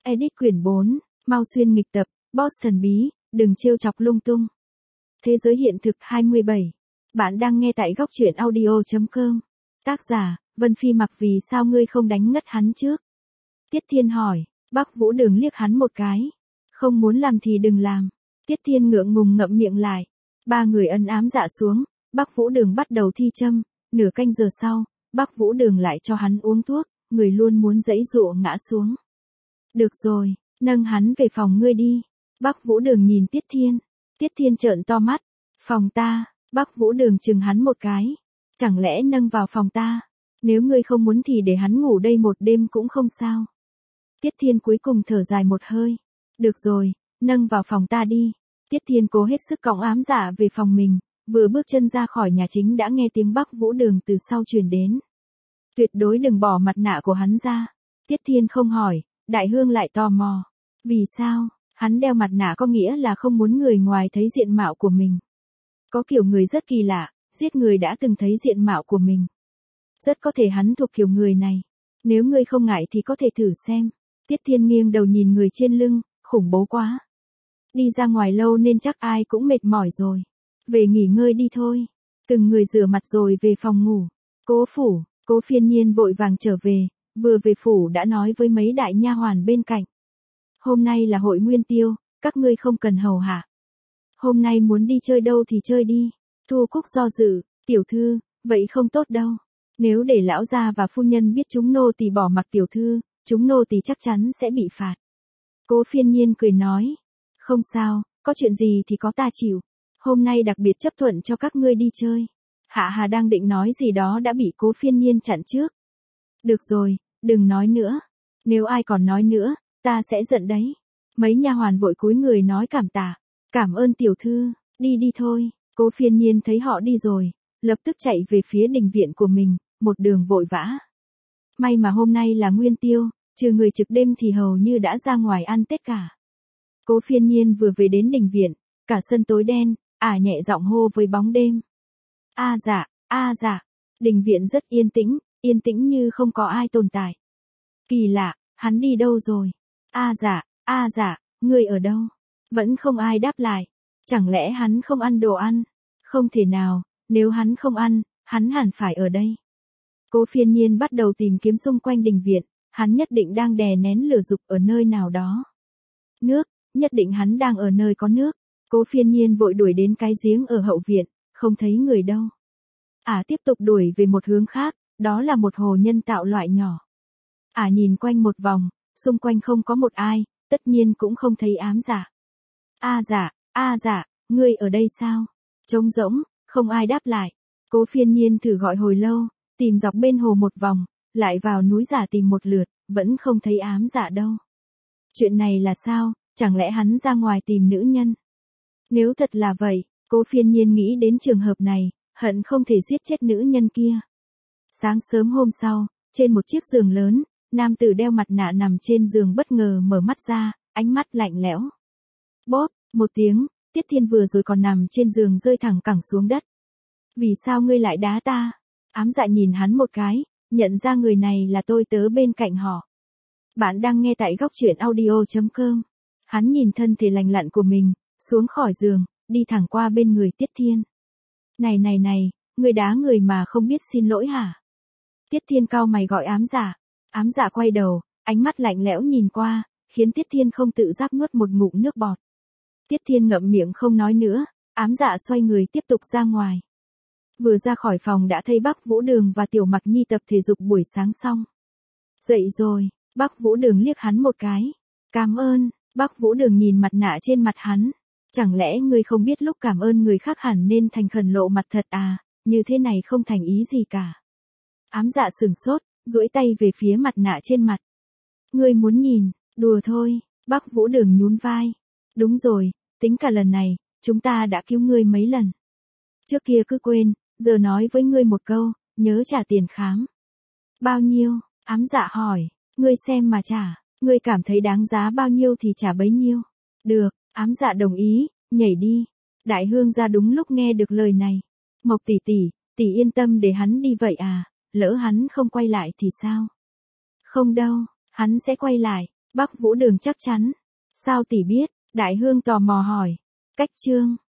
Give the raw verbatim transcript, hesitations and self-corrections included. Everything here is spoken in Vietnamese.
Edit quyển bốn, mau xuyên nghịch tập, boss thần bí, đừng trêu chọc lung tung. Thế giới hiện thực hai mươi bảy. Bạn đang nghe tại góc truyện audio chấm com. Tác giả, Vân Phi Mặc. Vì sao ngươi không đánh ngất hắn trước? Tiết Thiên hỏi. Bắc Vũ Đường liếc hắn một cái. Không muốn làm thì đừng làm. Tiết Thiên ngượng ngùng ngậm miệng lại. Ba người ân ám dạ xuống. Bắc Vũ Đường bắt đầu thi châm. Nửa canh giờ sau, Bắc Vũ Đường lại cho hắn uống thuốc. Người luôn muốn giãy giụa ngã xuống. Được rồi, nâng hắn về phòng ngươi đi. Bắc Vũ Đường nhìn Tiết Thiên. Tiết Thiên trợn to mắt. Phòng ta? Bắc Vũ Đường chừng hắn một cái. Chẳng lẽ nâng vào phòng ta? Nếu ngươi không muốn thì để hắn ngủ đây một đêm cũng không sao. Tiết Thiên cuối cùng thở dài một hơi. Được rồi, nâng vào phòng ta đi. Tiết Thiên cố hết sức cõng ám dạ về phòng mình. Vừa bước chân ra khỏi nhà chính đã nghe tiếng Bắc Vũ Đường từ sau truyền đến. Tuyệt đối đừng bỏ mặt nạ của hắn ra. Tiết Thiên không hỏi. Đại Hương lại tò mò. Vì sao? Hắn đeo mặt nạ có nghĩa là không muốn người ngoài thấy diện mạo của mình. Có kiểu người rất kỳ lạ, giết người đã từng thấy diện mạo của mình. Rất có thể hắn thuộc kiểu người này. Nếu ngươi không ngại thì có thể thử xem. Tiết Thiên nghiêng đầu nhìn người trên lưng, khủng bố quá. Đi ra ngoài lâu nên chắc ai cũng mệt mỏi rồi. Về nghỉ ngơi đi thôi. Từng người rửa mặt rồi về phòng ngủ. Cố phủ, Cố Phiên Nhiên vội vàng trở về. Vừa về phủ đã nói với mấy đại nha hoàn bên cạnh. Hôm nay là hội Nguyên Tiêu, các ngươi không cần hầu hạ. Hôm nay muốn đi chơi đâu thì chơi đi. Thu Cúc do dự, tiểu thư, vậy không tốt đâu. Nếu để lão gia và phu nhân biết chúng nô tỳ bỏ mặc tiểu thư, chúng nô tỳ chắc chắn sẽ bị phạt. Cố Phiên Nhiên cười nói. Không sao, có chuyện gì thì có ta chịu. Hôm nay đặc biệt chấp thuận cho các ngươi đi chơi. Hạ Hà đang định nói gì đó đã bị Cố Phiên Nhiên chặn trước. Được rồi, đừng nói nữa. Nếu ai còn nói nữa, ta sẽ giận đấy. Mấy nha hoàn vội cúi người nói cảm tạ. Cảm ơn tiểu thư, đi đi thôi. Cố Phiên Nhiên thấy họ đi rồi, lập tức chạy về phía đình viện của mình, một đường vội vã. May mà hôm nay là Nguyên Tiêu, trừ người trực đêm thì hầu như đã ra ngoài ăn Tết cả. Cố Phiên Nhiên vừa về đến đình viện, cả sân tối đen, ả nhẹ giọng hô với bóng đêm. A dạ, a dạ. Đình viện rất yên tĩnh, yên tĩnh như không có ai tồn tại. Kỳ lạ, hắn đi đâu rồi? A dạ, a dạ, ngươi ở đâu? Vẫn không ai đáp lại. Chẳng lẽ hắn không ăn đồ ăn? Không thể nào, nếu hắn không ăn, hắn hẳn phải ở đây. Cố Phiên Nhiên bắt đầu tìm kiếm xung quanh đình viện, hắn nhất định đang đè nén lửa dục ở nơi nào đó. Nước, nhất định hắn đang ở nơi có nước. Cố Phiên Nhiên vội đuổi đến cái giếng ở hậu viện, không thấy người đâu. Ả à, tiếp tục đuổi về một hướng khác, đó là một hồ nhân tạo loại nhỏ. Ả à, nhìn quanh một vòng, xung quanh không có một ai, tất nhiên cũng không thấy ám dạ. A dạ, a dạ, ngươi ở đây sao? Trống rỗng, không ai đáp lại. Cố Phiên Nhiên thử gọi hồi lâu, tìm dọc bên hồ một vòng, lại vào núi giả tìm một lượt, vẫn không thấy ám dạ đâu. Chuyện này là sao, chẳng lẽ hắn ra ngoài tìm nữ nhân? Nếu thật là vậy, Cố Phiên Nhiên nghĩ đến trường hợp này, hận không thể giết chết nữ nhân kia. Sáng sớm hôm sau, trên một chiếc giường lớn, nam tử đeo mặt nạ nằm trên giường bất ngờ mở mắt ra, ánh mắt lạnh lẽo. Bóp, một tiếng, Tiết Thiên vừa rồi còn nằm trên giường rơi thẳng cẳng xuống đất. Vì sao ngươi lại đá ta? Ám dạ nhìn hắn một cái, nhận ra người này là tôi tớ bên cạnh họ. Bạn đang nghe tại góc truyện audio chấm com. Hắn nhìn thân thể lành lặn của mình, xuống khỏi giường, đi thẳng qua bên người Tiết Thiên. Này này này, ngươi đá người mà không biết xin lỗi hả? Tiết Thiên cau mày gọi ám dạ. Ám dạ quay đầu, ánh mắt lạnh lẽo nhìn qua, khiến Tiết Thiên không tự giác nuốt một ngụm nước bọt. Tiết Thiên ngậm miệng không nói nữa, ám dạ xoay người tiếp tục ra ngoài. Vừa ra khỏi phòng đã thấy Bắc Vũ Đường và Tiểu Mặc Nhi tập thể dục buổi sáng xong. Dậy rồi, Bắc Vũ Đường liếc hắn một cái. Cảm ơn, Bắc Vũ Đường nhìn mặt nạ trên mặt hắn. Chẳng lẽ ngươi không biết lúc cảm ơn người khác hẳn nên thành khẩn lộ mặt thật à, như thế này không thành ý gì cả. Ám dạ sửng sốt, duỗi tay về phía mặt nạ trên mặt. Ngươi muốn nhìn, đùa thôi, Bắc Vũ Đường nhún vai. Đúng rồi, tính cả lần này, chúng ta đã cứu ngươi mấy lần. Trước kia cứ quên, giờ nói với ngươi một câu, nhớ trả tiền khám. Bao nhiêu? Ám dạ hỏi, ngươi xem mà trả, ngươi cảm thấy đáng giá bao nhiêu thì trả bấy nhiêu. Được, ám dạ đồng ý, nhảy đi. Đại Hương ra đúng lúc nghe được lời này. Mộc tỷ tỷ, tỷ yên tâm để hắn đi vậy à, lỡ hắn không quay lại thì sao? Không đâu, hắn sẽ quay lại. Bắc Vũ Đường chắc chắn. Sao tỷ biết? Đại Hương tò mò hỏi. Cách chương.